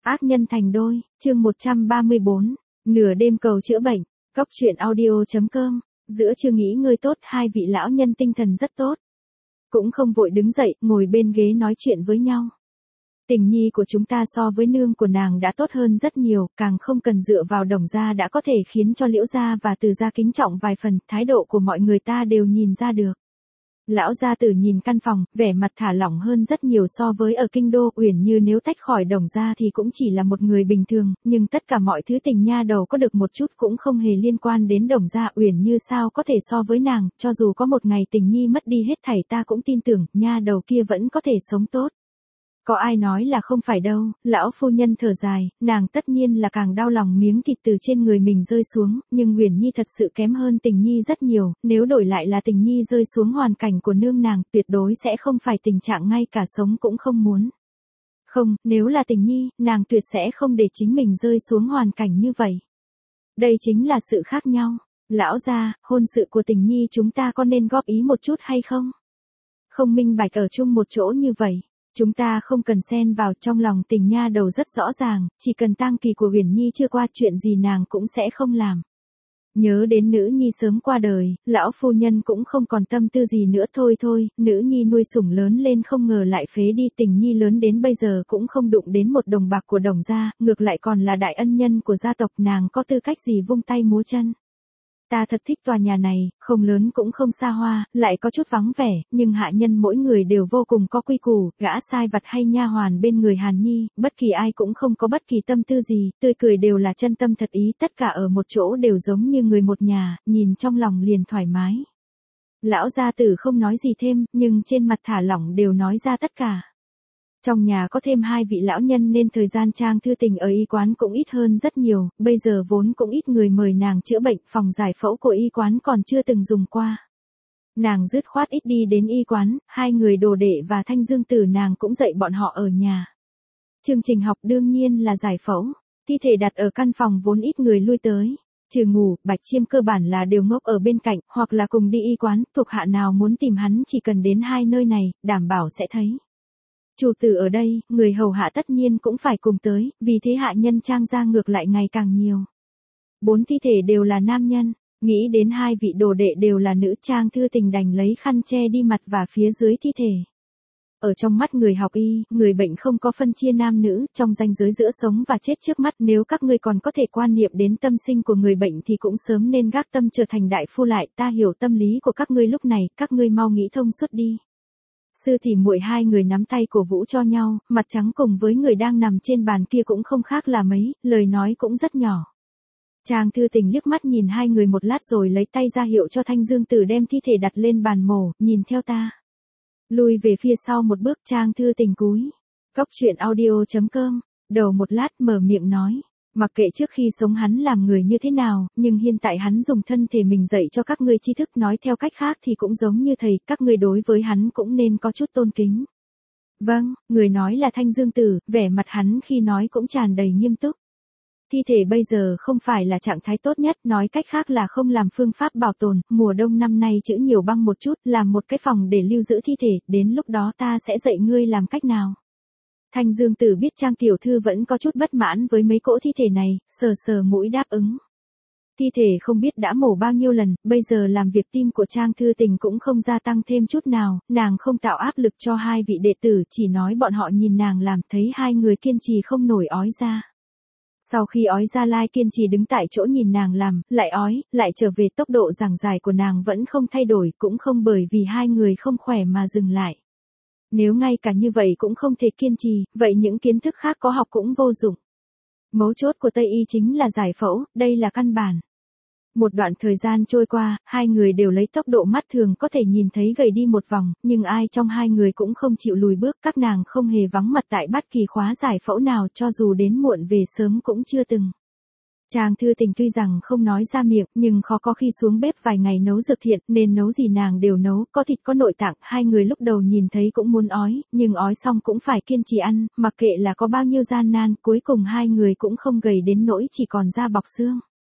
Ác nhân thành đôi, chương 134, nửa đêm cầu chữa bệnh, Cóc truyện audio.com, giữa trưa nghỉ ngơi tốt, hai vị lão nhân tinh thần rất tốt. Cũng không vội đứng dậy, ngồi bên ghế nói chuyện với nhau. Tình nhi của chúng ta so với nương của nàng đã tốt hơn rất nhiều, càng không cần dựa vào Đồng gia đã có thể khiến cho Liễu gia và Từ gia kính trọng vài phần, thái độ của mọi người ta đều nhìn ra được. Lão gia Tử nhìn căn phòng, vẻ mặt thả lỏng hơn rất nhiều so với ở kinh đô. Uyển Như nếu tách khỏi Đồng gia thì cũng chỉ là một người bình thường, nhưng tất cả mọi thứ tình nha đầu có được một chút cũng không hề liên quan đến Đồng gia. Uyển Như sao có thể so với nàng, cho dù có một ngày Tình Nhi mất đi hết thảy ta cũng tin tưởng, nha đầu kia vẫn có thể sống tốt. Có ai nói là không phải đâu, lão phu nhân thở dài, nàng tất nhiên là càng đau lòng miếng thịt từ trên người mình rơi xuống, nhưng Uyển Nhi thật sự kém hơn Tình Nhi rất nhiều, nếu đổi lại là Tình Nhi rơi xuống hoàn cảnh của nương nàng, tuyệt đối sẽ không phải tình trạng ngay cả sống cũng không muốn. Không, nếu là Tình Nhi, nàng tuyệt sẽ không để chính mình rơi xuống hoàn cảnh như vậy. Đây chính là sự khác nhau. Lão gia, hôn sự của Tình Nhi chúng ta có nên góp ý một chút hay không? Không minh bạch ở chung một chỗ như vậy. Chúng ta không cần xen vào, trong lòng Tình nha đầu rất rõ ràng, chỉ cần tang kỳ của Uyển Nhi chưa qua chuyện gì nàng cũng sẽ không làm. Nhớ đến nữ nhi sớm qua đời, lão phu nhân cũng không còn tâm tư gì nữa. Thôi, nữ nhi nuôi sủng lớn lên không ngờ lại phế đi. Tình Nhi lớn đến bây giờ cũng không đụng đến một đồng bạc của Đồng gia, ngược lại còn là đại ân nhân của gia tộc, nàng có tư cách gì vung tay múa chân. Ta thật thích tòa nhà này, không lớn cũng không xa hoa, lại có chút vắng vẻ, nhưng hạ nhân mỗi người đều vô cùng có quy củ, gã sai vặt hay nha hoàn bên người Hàn Nhi, bất kỳ ai cũng không có bất kỳ tâm tư gì, tươi cười đều là chân tâm thật ý, tất cả ở một chỗ đều giống như người một nhà, nhìn trong lòng liền thoải mái. Lão gia Tử không nói gì thêm, nhưng trên mặt thả lỏng đều nói ra tất cả. Trong nhà có thêm hai vị lão nhân nên thời gian Trang Thư Tình ở y quán cũng ít hơn rất nhiều, bây giờ vốn cũng ít người mời nàng chữa bệnh, phòng giải phẫu của y quán còn chưa từng dùng qua. Nàng dứt khoát ít đi đến y quán, hai người Đồ Đệ và Thanh Dương Tử nàng cũng dạy bọn họ ở nhà. Chương trình học đương nhiên là giải phẫu, thi thể đặt ở căn phòng vốn ít người lui tới. Trừ Ngủ, Bạch Chiêm cơ bản là đều ngốc ở bên cạnh, hoặc là cùng đi y quán, thuộc hạ nào muốn tìm hắn chỉ cần đến hai nơi này, đảm bảo sẽ thấy. Chủ tử ở đây, người hầu hạ tất nhiên cũng phải cùng tới, vì thế hạ nhân Trang gia ngược lại ngày càng nhiều. 4 thi thể đều là nam nhân, nghĩ đến hai vị Đồ Đệ đều là nữ, Trang Thư Tình đành lấy khăn che đi mặt và phía dưới thi thể. Ở trong mắt người học y, người bệnh không có phân chia nam nữ, trong ranh giới giữa sống và chết trước mắt, nếu các ngươi còn có thể quan niệm đến tâm sinh của người bệnh thì cũng sớm nên gác tâm trở thành đại phu lại, ta hiểu tâm lý của các ngươi lúc này, các ngươi mau nghĩ thông suốt đi. Sư tỷ muội hai người nắm tay cổ vũ cho nhau, mặt trắng cùng với người đang nằm trên bàn kia cũng không khác là mấy, lời nói cũng rất nhỏ. Trang Thư Tình liếc mắt nhìn hai người một lát rồi lấy tay ra hiệu cho Thanh Dương Tử đem thi thể đặt lên bàn mổ, nhìn theo ta. Lùi về phía sau một bước, Trang Thư Tình cúi. Cóc truyện audio.com, đầu một lát mở miệng nói. Mặc kệ trước khi sống hắn làm người như thế nào, nhưng hiện tại hắn dùng thân thể mình dạy cho các ngươi tri thức, nói theo cách khác thì cũng giống như thầy, các ngươi đối với hắn cũng nên có chút tôn kính. Vâng, người nói là Thanh Dương Tử, vẻ mặt hắn khi nói cũng tràn đầy nghiêm túc. Thi thể bây giờ không phải là trạng thái tốt nhất, nói cách khác là không làm phương pháp bảo tồn, mùa đông năm nay trữ nhiều băng một chút, làm một cái phòng để lưu giữ thi thể, đến lúc đó ta sẽ dạy ngươi làm cách nào. Thanh Dương Tử biết Trang tiểu thư vẫn có chút bất mãn với mấy cỗ thi thể này, sờ mũi đáp ứng. Thi thể không biết đã mổ bao nhiêu lần, bây giờ làm việc tim của Trang Thư Tình cũng không gia tăng thêm chút nào, nàng không tạo áp lực cho hai vị đệ tử, chỉ nói bọn họ nhìn nàng làm, thấy hai người kiên trì không nổi ói ra. Sau khi ói ra Lai kiên trì đứng tại chỗ nhìn nàng làm, lại ói, lại trở về, tốc độ giảng giải của nàng vẫn không thay đổi, cũng không bởi vì hai người không khỏe mà dừng lại. Nếu ngay cả như vậy cũng không thể kiên trì, vậy những kiến thức khác có học cũng vô dụng. Mấu chốt của Tây y chính là giải phẫu, đây là căn bản. Một đoạn thời gian trôi qua, hai người đều lấy tốc độ mắt thường có thể nhìn thấy gầy đi một vòng, nhưng ai trong hai người cũng không chịu lùi bước, các nàng không hề vắng mặt tại bất kỳ khóa giải phẫu nào, cho dù đến muộn về sớm cũng chưa từng. Trang Thư Tình tuy rằng không nói ra miệng, nhưng khó có khi xuống bếp vài ngày nấu dược thiện, nên nấu gì nàng đều nấu, có thịt có nội tạng, hai người lúc đầu nhìn thấy cũng muốn ói, nhưng ói xong cũng phải kiên trì ăn, mặc kệ là có bao nhiêu gian nan, cuối cùng hai người cũng không gầy đến nỗi chỉ còn da bọc xương.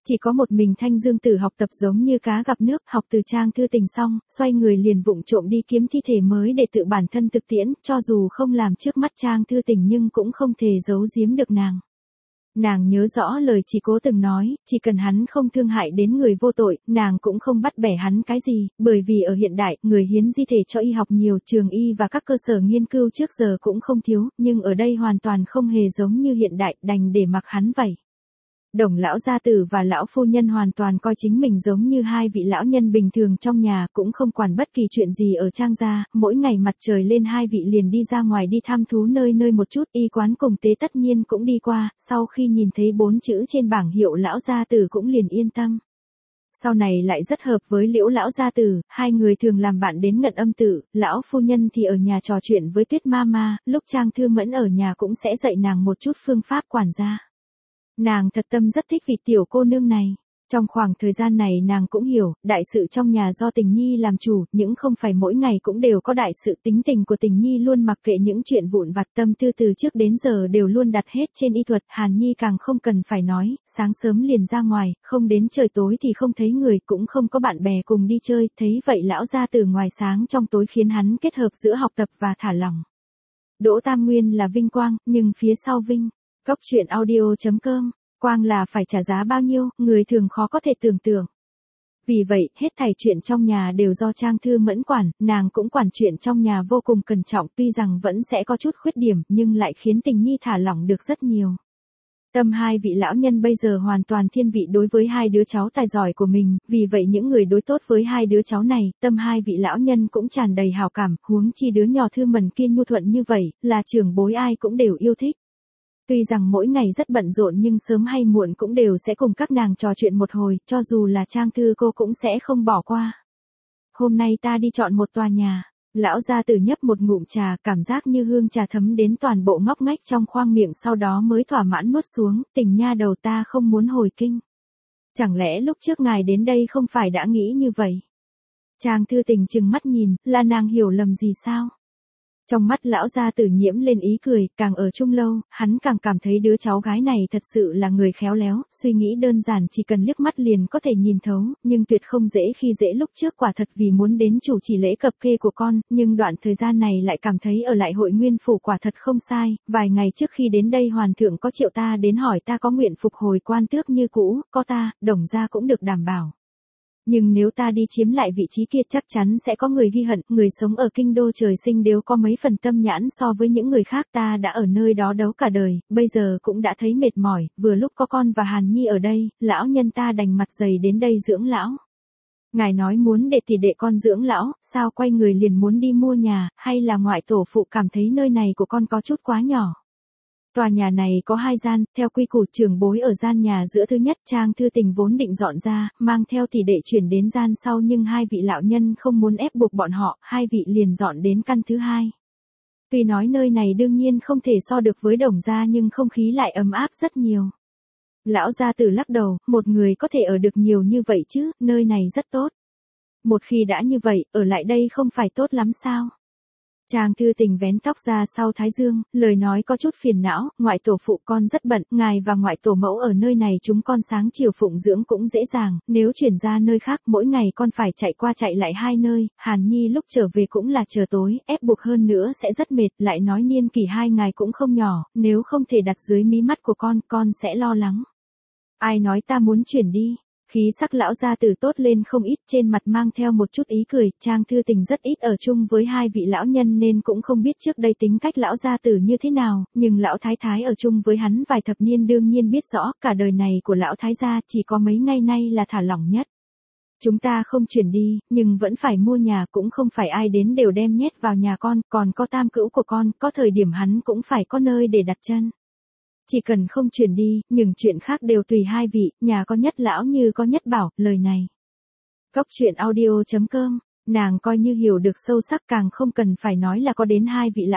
Chỉ có một mình Thanh Dương Tử học tập giống như cá gặp nước, học từ Trang Thư Tình xong, xoay người liền vụng trộm đi kiếm thi thể mới để tự bản thân thực tiễn, cho dù không làm trước mắt Trang Thư Tình nhưng cũng không thể giấu giếm được nàng. Nàng nhớ rõ lời chị Cố từng nói, chỉ cần hắn không thương hại đến người vô tội, nàng cũng không bắt bẻ hắn cái gì, bởi vì ở hiện đại, người hiến di thể cho y học nhiều, trường y và các cơ sở nghiên cứu trước giờ cũng không thiếu, nhưng ở đây hoàn toàn không hề giống như hiện đại, đành để mặc hắn vậy. Đồng lão gia tử và lão phu nhân hoàn toàn coi chính mình giống như hai vị lão nhân bình thường trong nhà, cũng không quản bất kỳ chuyện gì ở Trang gia, mỗi ngày mặt trời lên hai vị liền đi ra ngoài đi thăm thú nơi nơi một chút, y quán cùng tế tất nhiên cũng đi qua, sau khi nhìn thấy 4 chữ trên bảng hiệu lão gia tử cũng liền yên tâm. Sau này lại rất hợp với Liễu lão gia tử, hai người thường làm bạn đến Ngận Âm Tự, lão phu nhân thì ở nhà trò chuyện với Tuyết Mama, lúc Trang Thư Mẫn ở nhà cũng sẽ dạy nàng một chút phương pháp quản gia. Nàng thật tâm rất thích vị tiểu cô nương này. Trong khoảng thời gian này nàng cũng hiểu, đại sự trong nhà do Tình Nhi làm chủ, những không phải mỗi ngày cũng đều có đại sự, tính tình của Tình Nhi luôn mặc kệ những chuyện vụn vặt, tâm tư từ trước đến giờ đều luôn đặt hết trên y thuật, Hàn Nhi càng không cần phải nói, sáng sớm liền ra ngoài, không đến trời tối thì không thấy người, cũng không có bạn bè cùng đi chơi, thấy vậy lão gia từ ngoài sáng trong tối khiến hắn kết hợp giữa học tập và thả lỏng. Đỗ Tam Nguyên là vinh quang, nhưng phía sau vinh, Cốc truyện audio.com, quang là phải trả giá bao nhiêu, người thường khó có thể tưởng tượng. Vì vậy, hết thảy chuyện trong nhà đều do Trang Thư Mẫn quản, nàng cũng quản chuyện trong nhà vô cùng cẩn trọng, tuy rằng vẫn sẽ có chút khuyết điểm, nhưng lại khiến Tình Nhi thả lỏng được rất nhiều. Tâm hai vị lão nhân bây giờ hoàn toàn thiên vị đối với hai đứa cháu tài giỏi của mình, vì vậy những người đối tốt với hai đứa cháu này, tâm hai vị lão nhân cũng tràn đầy hào cảm, huống chi đứa nhỏ Thư Mẫn kia nhu thuận như vậy, là trưởng bối ai cũng đều yêu thích. Tuy rằng mỗi ngày rất bận rộn nhưng sớm hay muộn cũng đều sẽ cùng các nàng trò chuyện một hồi, cho dù là Trang Thư cô cũng sẽ không bỏ qua. Hôm nay ta đi chọn một tòa nhà. Lão gia tử nhấp một ngụm trà, cảm giác như hương trà thấm đến toàn bộ ngóc ngách trong khoang miệng, sau đó mới thỏa mãn nuốt xuống, Tình nha đầu, ta không muốn hồi kinh. Chẳng lẽ lúc trước ngài đến đây không phải đã nghĩ như vậy? Trang Thư Tình trừng mắt nhìn, là nàng hiểu lầm gì sao? Trong mắt lão gia tử nhiễm lên ý cười, càng ở chung lâu, hắn càng cảm thấy đứa cháu gái này thật sự là người khéo léo, suy nghĩ đơn giản chỉ cần liếc mắt liền có thể nhìn thấu, nhưng tuyệt không dễ khi dễ, lúc trước quả thật vì muốn đến chủ trì lễ cập kê của con, nhưng đoạn thời gian này lại cảm thấy ở lại Hội Nguyên phủ quả thật không sai, vài ngày trước khi đến đây hoàng thượng có triệu ta đến hỏi ta có nguyện phục hồi quan tước như cũ, có ta, Đồng gia cũng được đảm bảo. Nhưng nếu ta đi chiếm lại vị trí kia chắc chắn sẽ có người ghi hận, người sống ở kinh đô trời sinh đều có mấy phần tâm nhãn so với những người khác, ta đã ở nơi đó đấu cả đời, bây giờ cũng đã thấy mệt mỏi, vừa lúc có con và Hàn Nhi ở đây, lão nhân ta đành mặt dày đến đây dưỡng lão. Ngài nói muốn để thì để con dưỡng lão, sao quay người liền muốn đi mua nhà, hay là ngoại tổ phụ cảm thấy nơi này của con có chút quá nhỏ? Tòa nhà này có 2 gian, theo quy củ trưởng bối ở gian nhà giữa thứ nhất, Trang Thư Tình vốn định dọn ra, mang theo tỷ đệ chuyển đến gian sau, nhưng hai vị lão nhân không muốn ép buộc bọn họ, hai vị liền dọn đến căn thứ hai. Tuy nói nơi này đương nhiên không thể so được với Đồng gia nhưng không khí lại ấm áp rất nhiều. Lão gia tử lắc đầu, một người có thể ở được nhiều như vậy chứ, nơi này rất tốt. Một khi đã như vậy, ở lại đây không phải tốt lắm sao? Trang Thư Tình vén tóc ra sau thái dương, lời nói có chút phiền não, ngoại tổ phụ con rất bận, ngài và ngoại tổ mẫu ở nơi này chúng con sáng chiều phụng dưỡng cũng dễ dàng, nếu chuyển ra nơi khác mỗi ngày con phải chạy qua chạy lại 2 nơi, Hàn Nhi lúc trở về cũng là chờ tối, ép buộc hơn nữa sẽ rất mệt, lại nói niên kỷ hai ngài cũng không nhỏ, nếu không thể đặt dưới mí mắt của con sẽ lo lắng. Ai nói ta muốn chuyển đi? Khí sắc lão gia tử tốt lên không ít, trên mặt mang theo một chút ý cười, Trang Thư Tình rất ít ở chung với hai vị lão nhân nên cũng không biết trước đây tính cách lão gia tử như thế nào, nhưng lão thái thái ở chung với hắn vài thập niên đương nhiên biết rõ, cả đời này của lão thái gia chỉ có mấy ngày nay là thả lỏng nhất. Chúng ta không chuyển đi, nhưng vẫn phải mua nhà, cũng không phải ai đến đều đem nhét vào nhà con, còn có tam cữu của con, có thời điểm hắn cũng phải có nơi để đặt chân. Chỉ cần không chuyển đi, nhưng chuyện khác đều tùy hai vị, nhà có nhất lão như có nhất bảo, lời này. Cốc truyện audio.com, nàng coi như hiểu được sâu sắc, càng không cần phải nói là có đến hai vị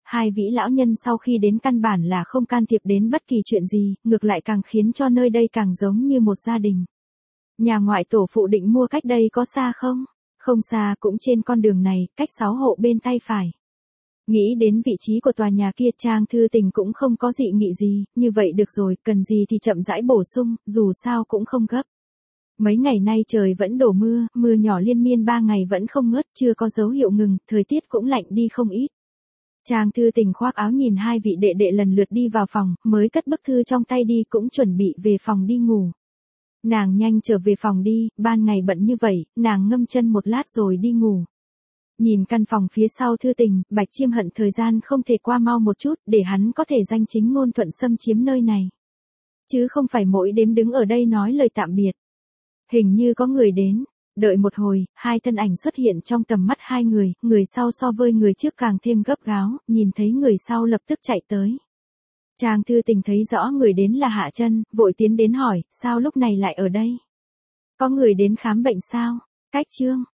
lão nhân sau khi đến căn bản là không can thiệp đến bất kỳ chuyện gì, ngược lại càng khiến cho nơi đây càng giống như một gia đình. Nhà ngoại tổ phụ định mua cách đây có xa không? Không xa, cũng trên con đường này, cách 6 hộ bên tay phải. Nghĩ đến vị trí của tòa nhà kia, Trang Thư Tình cũng không có dị nghị gì, như vậy được rồi, cần gì thì chậm rãi bổ sung, dù sao cũng không gấp. Mấy ngày nay trời vẫn đổ mưa, mưa nhỏ liên miên 3 ngày vẫn không ngớt, chưa có dấu hiệu ngừng, thời tiết cũng lạnh đi không ít. Trang Thư Tình khoác áo nhìn hai vị đệ đệ lần lượt đi vào phòng, mới cất bức thư trong tay đi cũng chuẩn bị về phòng đi ngủ. Nàng nhanh trở về phòng đi, ban ngày bận như vậy, nàng ngâm chân một lát rồi đi ngủ. Nhìn căn phòng phía sau Thư Tình, Bạch Chiêm hận thời gian không thể qua mau một chút, để hắn có thể danh chính ngôn thuận xâm chiếm nơi này. Chứ không phải mỗi đêm đứng ở đây nói lời tạm biệt. Hình như có người đến. Đợi một hồi, hai thân ảnh xuất hiện trong tầm mắt hai người sau so với người trước càng thêm gấp gáo, nhìn thấy người sau lập tức chạy tới. Trang Thư Tình thấy rõ người đến là Hạ Chân, vội tiến đến hỏi, sao lúc này lại ở đây? Có người đến khám bệnh sao? Cách Trương,